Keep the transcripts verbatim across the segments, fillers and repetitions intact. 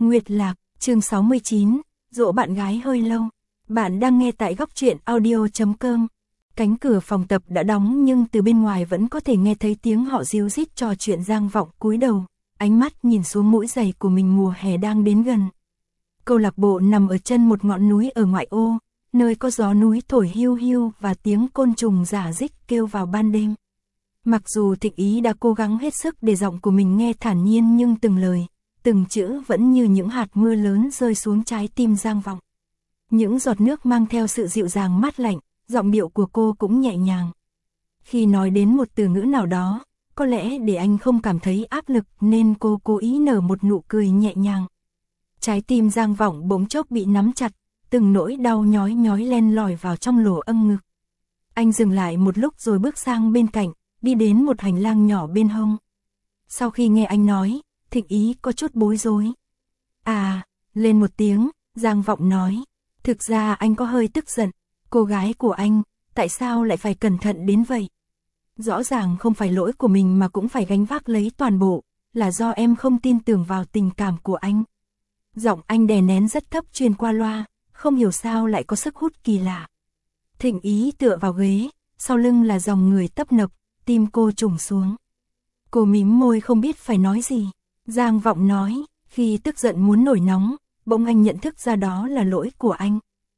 Nguyệt Lạc, chương sáu mươi chín, dỗ bạn gái hơi lâu. Bạn đang nghe tại góc truyện audio chấm com. Cánh cửa phòng tập đã đóng nhưng từ bên ngoài vẫn có thể nghe thấy tiếng họ ríu rít trò chuyện Giang Vọng cúi đầu, ánh mắt nhìn xuống mũi giày của mình mùa hè đang đến gần. Câu lạc bộ nằm ở chân một ngọn núi ở ngoại ô, nơi có gió núi thổi hiu hiu và tiếng côn trùng rả rích kêu vào ban đêm. Mặc dù Thịnh Ý đã cố gắng hết sức để giọng của mình nghe thản nhiên nhưng từng lời, từng chữ vẫn như những hạt mưa lớn rơi xuống trái tim Giang Vọng. Những giọt nước mang theo sự dịu dàng mát lạnh, giọng điệu của cô cũng nhẹ nhàng. Khi nói đến một từ ngữ nào đó, có lẽ để anh không cảm thấy áp lực nên cô cố ý nở một nụ cười nhẹ nhàng. Trái tim Giang Vọng bỗng chốc bị nắm chặt, từng nỗi đau nhói nhói len lỏi vào trong lỗ âm ngực. Anh dừng lại một lúc rồi bước sang bên cạnh, đi đến một hành lang nhỏ bên hông. Sau khi nghe anh nói, Thịnh Ý có chút bối rối. À, lên một tiếng, Giang Vọng nói. Thực ra anh có hơi tức giận, cô gái của anh, tại sao lại phải cẩn thận đến vậy? Rõ ràng không phải lỗi của mình mà cũng phải gánh vác lấy toàn bộ, là do em không tin tưởng vào tình cảm của anh. Giọng anh đè nén rất thấp truyền qua loa, không hiểu sao lại có sức hút kỳ lạ. Thịnh Ý tựa vào ghế, sau lưng là dòng người tấp nập, tim cô trùng xuống. Cô mím môi không biết phải nói gì. Giang Vọng nói, khi tức giận muốn nổi nóng, bỗng anh nhận thức ra đó là lỗi của anh.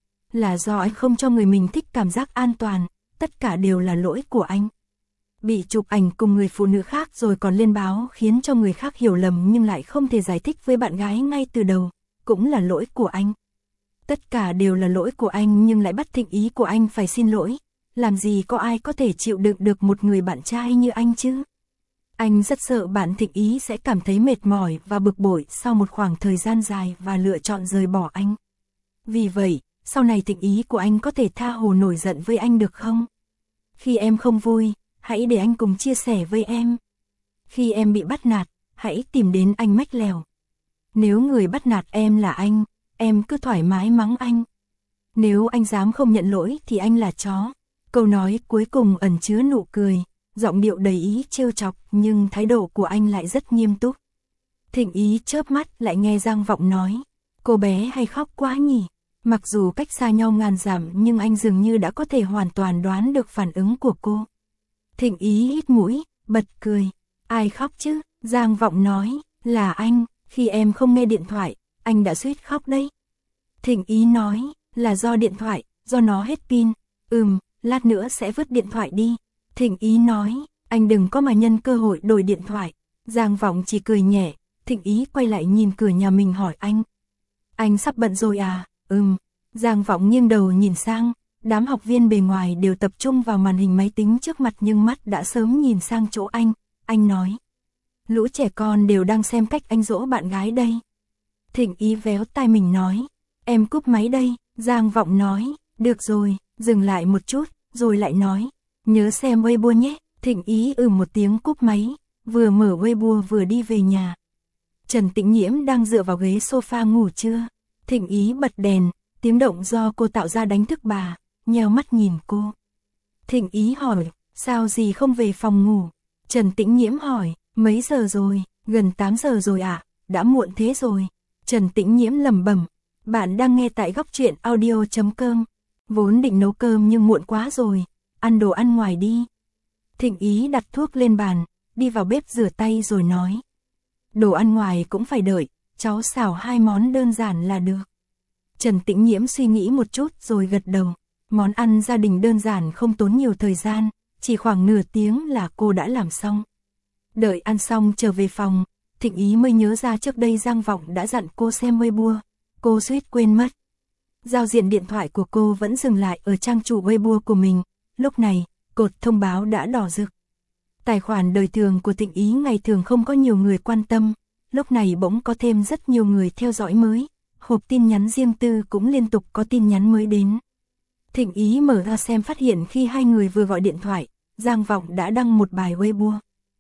Là do anh không cho người mình thích cảm giác an toàn, tất cả đều là lỗi của anh. Bị chụp ảnh cùng người phụ nữ khác rồi còn lên báo khiến cho người khác hiểu lầm nhưng lại không thể giải thích với bạn gái ngay từ đầu, cũng là lỗi của anh. Tất cả đều là lỗi của anh nhưng lại bắt Thịnh Ý của anh phải xin lỗi. Làm gì có ai có thể chịu đựng được một người bạn trai như anh chứ? Anh rất sợ bạn Thịnh Ý sẽ cảm thấy mệt mỏi và bực bội sau một khoảng thời gian dài và lựa chọn rời bỏ anh. Vì vậy, sau này Thịnh Ý của anh có thể tha hồ nổi giận với anh được không? Khi em không vui, hãy để anh cùng chia sẻ với em. Khi em bị bắt nạt, hãy tìm đến anh mách lèo. Nếu người bắt nạt em là anh, em cứ thoải mái mắng anh. Nếu anh dám không nhận lỗi thì anh là chó. Câu nói cuối cùng ẩn chứa nụ cười, giọng điệu đầy ý trêu chọc nhưng thái độ của anh lại rất nghiêm túc. Thịnh Ý chớp mắt lại nghe Giang Vọng nói, cô bé hay khóc quá nhỉ? Mặc dù cách xa nhau ngàn dặm nhưng anh dường như đã có thể hoàn toàn đoán được phản ứng của cô. Thịnh Ý hít mũi, bật cười. Ai khóc chứ? Giang Vọng nói, là anh, khi em không nghe điện thoại, anh đã suýt khóc đấy. Thịnh Ý nói, là do điện thoại, do nó hết pin. Ừm, lát nữa sẽ vứt điện thoại đi. Thịnh Ý nói, anh đừng có mà nhân cơ hội đổi điện thoại. Giang Vọng chỉ cười nhẹ, Thịnh Ý quay lại nhìn cửa nhà mình hỏi anh. Anh sắp bận rồi à? Ừm. Giang Vọng nghiêng đầu nhìn sang, đám học viên bề ngoài đều tập trung vào màn hình máy tính trước mặt nhưng mắt đã sớm nhìn sang chỗ anh. Anh nói, lũ trẻ con đều đang xem cách anh dỗ bạn gái đây. Thịnh Ý véo tai mình nói, em cúp máy đây. Giang Vọng nói, được rồi, dừng lại một chút, rồi lại nói, nhớ xem Weibo nhé. Thịnh Ý ừ một tiếng cúp máy, vừa mở Weibo vừa đi về nhà. Trần Tĩnh Nhiễm đang dựa vào ghế sofa ngủ trưa. Thịnh Ý bật đèn, tiếng động do cô tạo ra đánh thức bà, nheo mắt nhìn cô. Thịnh Ý hỏi, sao gì không về phòng ngủ? Trần Tĩnh Nhiễm hỏi, mấy giờ rồi? Gần tám giờ rồi ạ, à? Đã muộn thế rồi. Trần Tĩnh Nhiễm lẩm bẩm, bạn đang nghe tại góc truyện audio chấm com. Vốn định nấu cơm nhưng muộn quá rồi, ăn đồ ăn ngoài đi. Thịnh Ý đặt thuốc lên bàn, đi vào bếp rửa tay rồi nói. Đồ ăn ngoài cũng phải đợi, cháu xào hai món đơn giản là được. Trần Tĩnh Nhiễm suy nghĩ một chút rồi gật đầu. Món ăn gia đình đơn giản không tốn nhiều thời gian, chỉ khoảng nửa tiếng là cô đã làm xong. Đợi ăn xong trở về phòng, Thịnh Ý mới nhớ ra trước đây Giang Vọng đã dặn cô xem Weibo, cô suýt quên mất. Giao diện điện thoại của cô vẫn dừng lại ở trang chủ Weibo của mình, lúc này, cột thông báo đã đỏ rực. Tài khoản đời thường của Thịnh Ý ngày thường không có nhiều người quan tâm, lúc này bỗng có thêm rất nhiều người theo dõi mới, hộp tin nhắn riêng tư cũng liên tục có tin nhắn mới đến. Thịnh Ý mở ra xem phát hiện khi hai người vừa gọi điện thoại, Giang Vọng đã đăng một bài Weibo.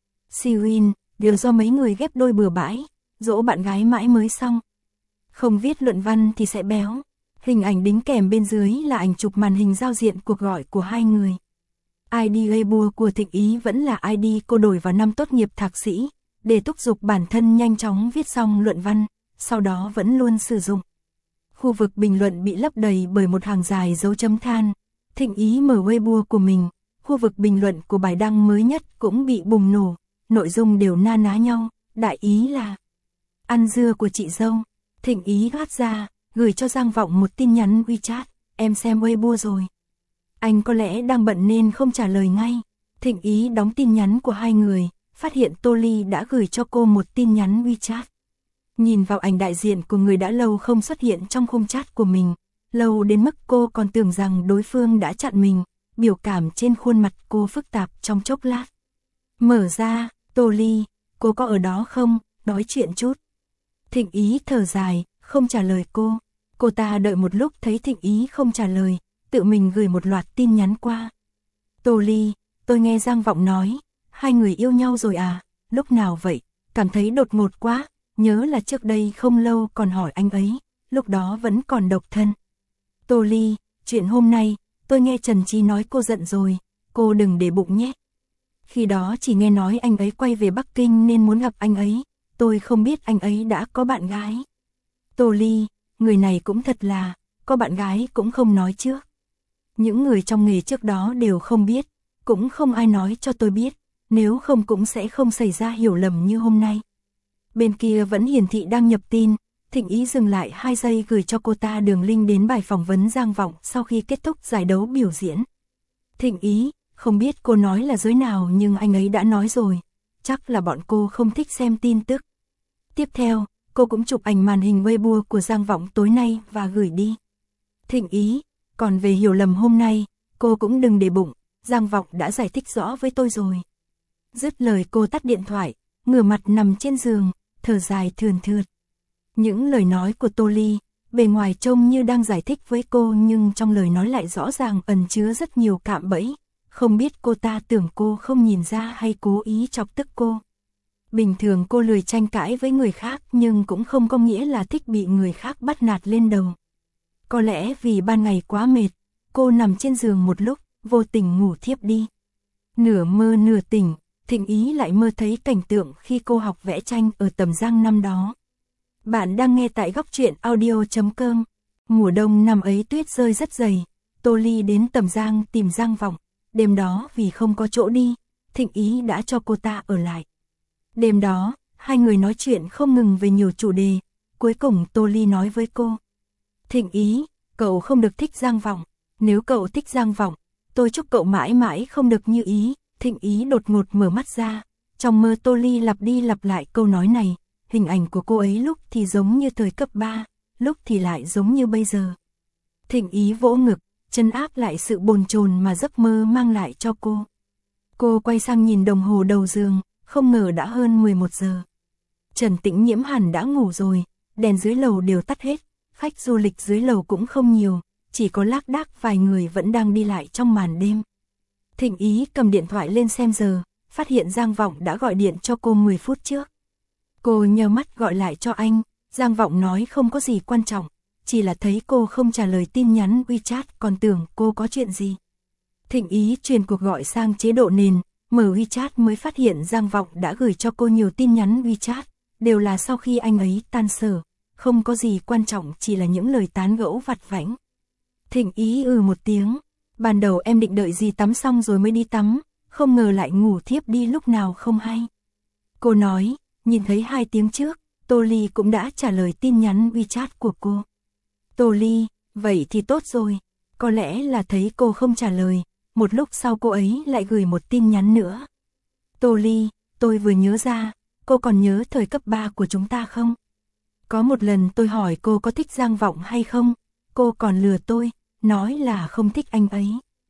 Siwin, đều do mấy người ghép đôi bừa bãi, dỗ bạn gái mãi mới xong. Không viết luận văn thì sẽ béo. Hình ảnh đính kèm bên dưới là ảnh chụp màn hình giao diện cuộc gọi của hai người. i đê Weibo của Thịnh Ý vẫn là i đê cô đổi vào năm tốt nghiệp thạc sĩ, để thúc giục bản thân nhanh chóng viết xong luận văn, sau đó vẫn luôn sử dụng. Khu vực bình luận bị lấp đầy bởi một hàng dài dấu chấm than. Thịnh Ý mở Weibo của mình, khu vực bình luận của bài đăng mới nhất cũng bị bùng nổ, nội dung đều na ná nhau, đại ý là ăn dưa của chị dâu. Thịnh Ý gắt ra, gửi cho Giang Vọng một tin nhắn WeChat, em xem Weibo rồi. Anh có lẽ đang bận nên không trả lời ngay. Thịnh Ý đóng tin nhắn của hai người, phát hiện Tô Ly đã gửi cho cô một tin nhắn WeChat. Nhìn vào ảnh đại diện của người đã lâu không xuất hiện trong khung chat của mình, lâu đến mức cô còn tưởng rằng đối phương đã chặn mình, biểu cảm trên khuôn mặt cô phức tạp trong chốc lát. Mở ra, Tô Ly, cô có ở đó không, nói chuyện chút. Thịnh Ý thở dài, không trả lời cô. Cô ta đợi một lúc thấy Thịnh Ý không trả lời, tự mình gửi một loạt tin nhắn qua. Tô Ly, tôi nghe Giang Vọng nói, hai người yêu nhau rồi à, lúc nào vậy, cảm thấy đột ngột quá, nhớ là trước đây không lâu còn hỏi anh ấy, lúc đó vẫn còn độc thân. Tô Ly, chuyện hôm nay, tôi nghe Trần Chi nói cô giận rồi, cô đừng để bụng nhé. Khi đó chỉ nghe nói anh ấy quay về Bắc Kinh nên muốn gặp anh ấy, tôi không biết anh ấy đã có bạn gái. Tô Ly, người này cũng thật là, có bạn gái cũng không nói trước. Những người trong nghề trước đó đều không biết, cũng không ai nói cho tôi biết, nếu không cũng sẽ không xảy ra hiểu lầm như hôm nay. Bên kia vẫn hiển thị đang nhập tin, Thịnh Ý dừng lại hai giây gửi cho cô ta đường link đến bài phỏng vấn Giang Vọng sau khi kết thúc giải đấu biểu diễn. Thịnh Ý, không biết cô nói là giới nào nhưng anh ấy đã nói rồi, chắc là bọn cô không thích xem tin tức. Tiếp theo, cô cũng chụp ảnh màn hình Weibo của Giang Vọng tối nay và gửi đi. Thịnh Ý, còn về hiểu lầm hôm nay, cô cũng đừng để bụng, Giang Vọng đã giải thích rõ với tôi rồi. Dứt lời cô tắt điện thoại, ngửa mặt nằm trên giường, thở dài thườn thượt. Những lời nói của Tô Ly, bề ngoài trông như đang giải thích với cô nhưng trong lời nói lại rõ ràng ẩn chứa rất nhiều cạm bẫy, không biết cô ta tưởng cô không nhìn ra hay cố ý chọc tức cô. Bình thường cô lười tranh cãi với người khác nhưng cũng không có nghĩa là thích bị người khác bắt nạt lên đầu. Có lẽ vì ban ngày quá mệt, cô nằm trên giường một lúc, vô tình ngủ thiếp đi. Nửa mơ nửa tỉnh, Thịnh Ý lại mơ thấy cảnh tượng khi cô học vẽ tranh ở Tầm Giang năm đó. Bạn đang nghe tại góc truyện audio chấm com. Mùa đông năm ấy tuyết rơi rất dày, Tô Ly đến Tầm Giang tìm Giang Vọng. Đêm đó vì không có chỗ đi, Thịnh Ý đã cho cô ta ở lại. Đêm đó, hai người nói chuyện không ngừng về nhiều chủ đề, cuối cùng Tô Ly nói với cô. Thịnh Ý, cậu không được thích Giang Vọng, nếu cậu thích Giang Vọng, tôi chúc cậu mãi mãi không được như ý. Thịnh Ý đột ngột mở mắt ra, trong mơ Tô Ly lặp đi lặp lại câu nói này, hình ảnh của cô ấy lúc thì giống như thời cấp ba, lúc thì lại giống như bây giờ. Thịnh Ý vỗ ngực, chân áp lại sự bồn chồn mà giấc mơ mang lại cho cô. Cô quay sang nhìn đồng hồ đầu giường, không ngờ đã hơn mười một giờ. Trần Tĩnh Nhiễm hẳn đã ngủ rồi, đèn dưới lầu đều tắt hết, khách du lịch dưới lầu cũng không nhiều, chỉ có lác đác vài người vẫn đang đi lại trong màn đêm. Thịnh Ý cầm điện thoại lên xem giờ, phát hiện Giang Vọng đã gọi điện cho cô mười phút trước. Cô nhớ mắt gọi lại cho anh, Giang Vọng nói không có gì quan trọng, chỉ là thấy cô không trả lời tin nhắn WeChat còn tưởng cô có chuyện gì. Thịnh Ý truyền cuộc gọi sang chế độ nền, mở WeChat mới phát hiện Giang Vọng đã gửi cho cô nhiều tin nhắn WeChat, đều là sau khi anh ấy tan sở, không có gì quan trọng chỉ là những lời tán gẫu vặt vãnh. Thịnh Ý ừ một tiếng, ban đầu em định đợi gì tắm xong rồi mới đi tắm, không ngờ lại ngủ thiếp đi lúc nào không hay. Cô nói, nhìn thấy hai tiếng trước, Tô Ly cũng đã trả lời tin nhắn WeChat của cô. Tô Ly, vậy thì tốt rồi, có lẽ là thấy cô không trả lời, một lúc sau cô ấy lại gửi một tin nhắn nữa. Tô Ly, tôi vừa nhớ ra, cô còn nhớ thời cấp ba của chúng ta không? Có một lần tôi hỏi cô có thích Giang Vọng hay không, cô còn lừa tôi, nói là không thích anh ấy.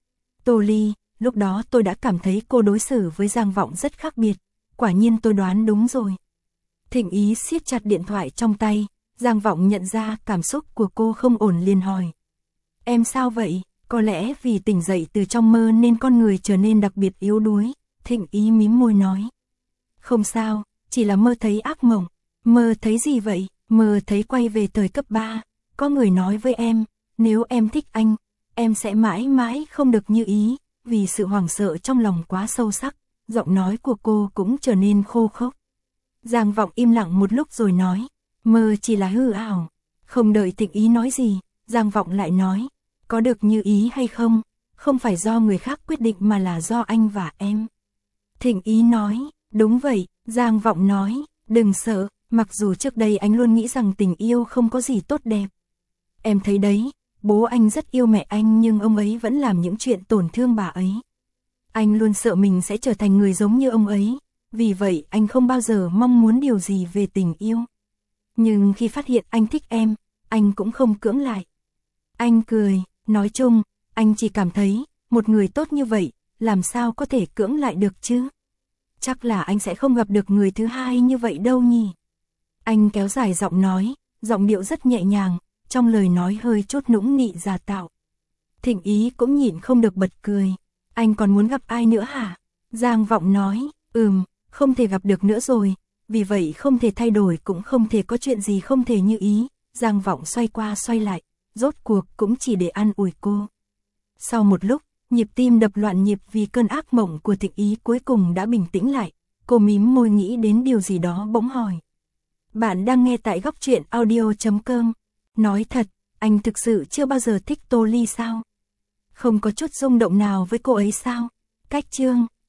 Tô Ly, lúc đó tôi đã cảm thấy cô đối xử với Giang Vọng rất khác biệt, quả nhiên tôi đoán đúng rồi. Thịnh Ý siết chặt điện thoại trong tay, Giang Vọng nhận ra cảm xúc của cô không ổn liền hỏi. Em sao vậy? Có lẽ vì tỉnh dậy từ trong mơ nên con người trở nên đặc biệt yếu đuối, Thịnh Ý mím môi nói. Không sao, chỉ là mơ thấy ác mộng. Mơ thấy gì vậy? Mơ thấy quay về thời cấp ba, có người nói với em, nếu em thích anh, em sẽ mãi mãi không được như ý, vì sự hoảng sợ trong lòng quá sâu sắc, giọng nói của cô cũng trở nên khô khốc. Giang Vọng im lặng một lúc rồi nói, Mơ chỉ là hư ảo. Không đợi Thịnh Ý nói gì, Giang Vọng lại nói, có được như ý hay không, không phải do người khác quyết định mà là do anh và em. Thịnh Ý nói, đúng vậy. Giang Vọng nói, đừng sợ, mặc dù trước đây anh luôn nghĩ rằng tình yêu không có gì tốt đẹp. Em thấy đấy, bố anh rất yêu mẹ anh nhưng ông ấy vẫn làm những chuyện tổn thương bà ấy. Anh luôn sợ mình sẽ trở thành người giống như ông ấy, vì vậy anh không bao giờ mong muốn điều gì về tình yêu. Nhưng khi phát hiện anh thích em, anh cũng không cưỡng lại. Anh cười, nói chung, anh chỉ cảm thấy, một người tốt như vậy, làm sao có thể cưỡng lại được chứ? Chắc là anh sẽ không gặp được người thứ hai như vậy đâu nhỉ? Anh kéo dài giọng nói, giọng điệu rất nhẹ nhàng, trong lời nói hơi chút nũng nị giả tạo. Thịnh Ý cũng nhịn không được bật cười. Anh còn muốn gặp ai nữa hả? Giang Vọng nói, ừm, không thể gặp được nữa rồi, vì vậy không thể thay đổi cũng không thể có chuyện gì không thể như ý. Giang Vọng xoay qua xoay lại, rốt cuộc cũng chỉ để an ủi cô. Sau một lúc, nhịp tim đập loạn nhịp vì cơn ác mộng của Thịnh Ý cuối cùng đã bình tĩnh lại. Cô mím môi nghĩ đến điều gì đó bỗng hỏi. Bạn đang nghe tại góc truyện audio chấm com. Nói thật, anh thực sự chưa bao giờ thích Tô Ly sao? Không có chút rung động nào với cô ấy sao? Cách chương